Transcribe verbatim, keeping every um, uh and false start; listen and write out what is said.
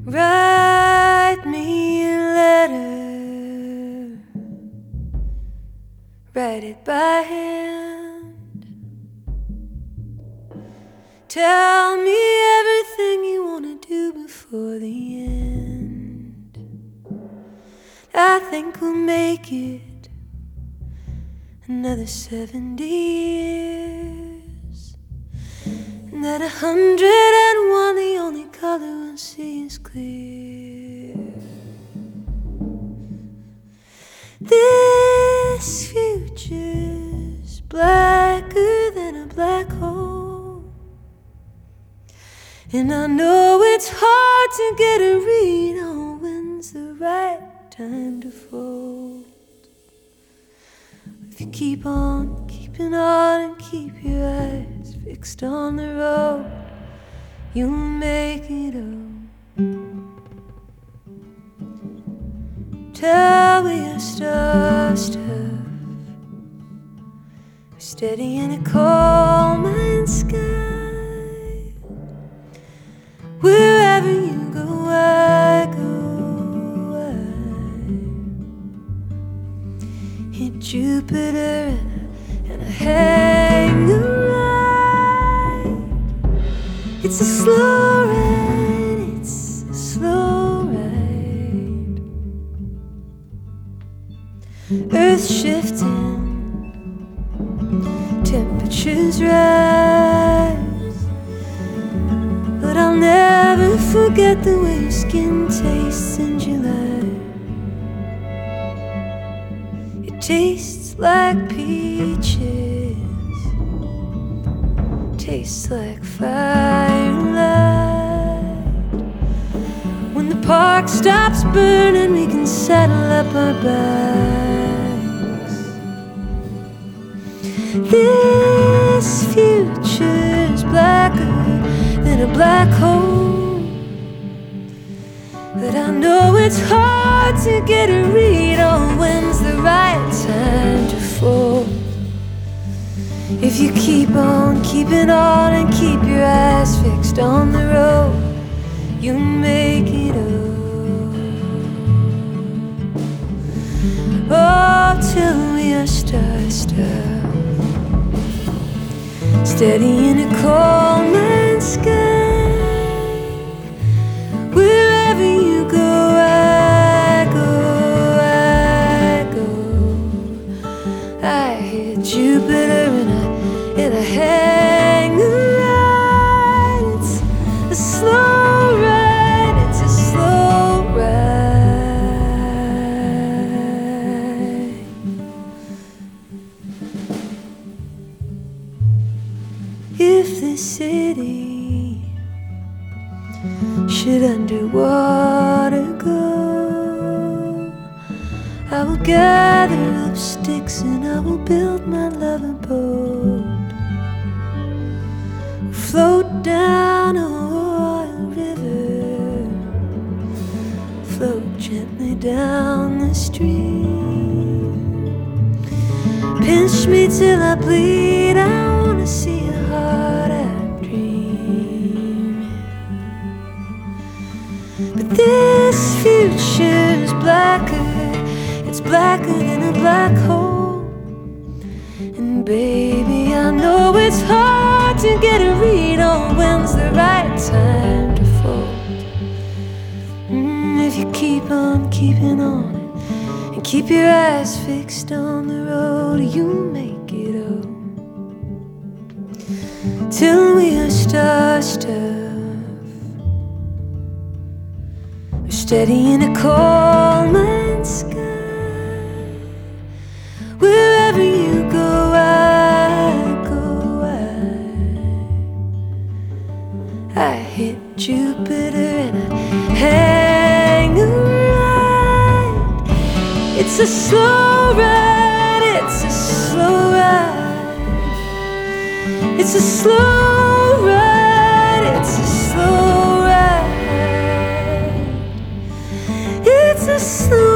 Write me a letter, write it by hand. Tell me everything you want to do before the end. I think we'll make it another seventy years, and at a hundred and one the only color we'll see is clear. This future's blacker than a black hole, and I know it's hard to get a read on when's the right time to fold. If you keep on keeping on and keep your eyes fixed on the road, you'll make it home. Till we are star stuff, we're steady in a coal mine sky. Wherever you go, I go. I hit Jupiter and I hang a ride. It's a slow ride, it's a slow ride. Earth shifting, temperatures rise, but I'll never forget the way your skin tastes in July. It tastes like peaches, tastes like firelight. When the park stops burning, we can saddle up our backs. This future's blacker than a black hole, but I know it's hard to get a read on when's the right time to fold. If you keep on keeping on and keep your eyes fixed on the road, you'll make it up. Oh, till we are star-stuck, steady in a coal mine sky. Wherever you go, I go, I go. I hit Jupiter and I, and I hang a ride. It's a slow ride, it's a slow ride. If the city should underwater go, I will gather up sticks and I will build my love a boat. We'll float down a oil river, float gently down the stream. Pinch me till I bleed, I wanna see a heart I dream. But this future's blacker, it's blacker than a black hole. And baby, I know it's hard to get a read on when's the right time to fold. Mm, if you keep on keeping on and keep your eyes fixed on the road, you'll make it up. Till we are star-stuff, we're steady in a coal mine sky. Wherever you go, I go, I I hit Jupiter and I hang a ride. It's a slow ride, it's a slow ride. It's a slow ride, it's a slow ride. It's a slow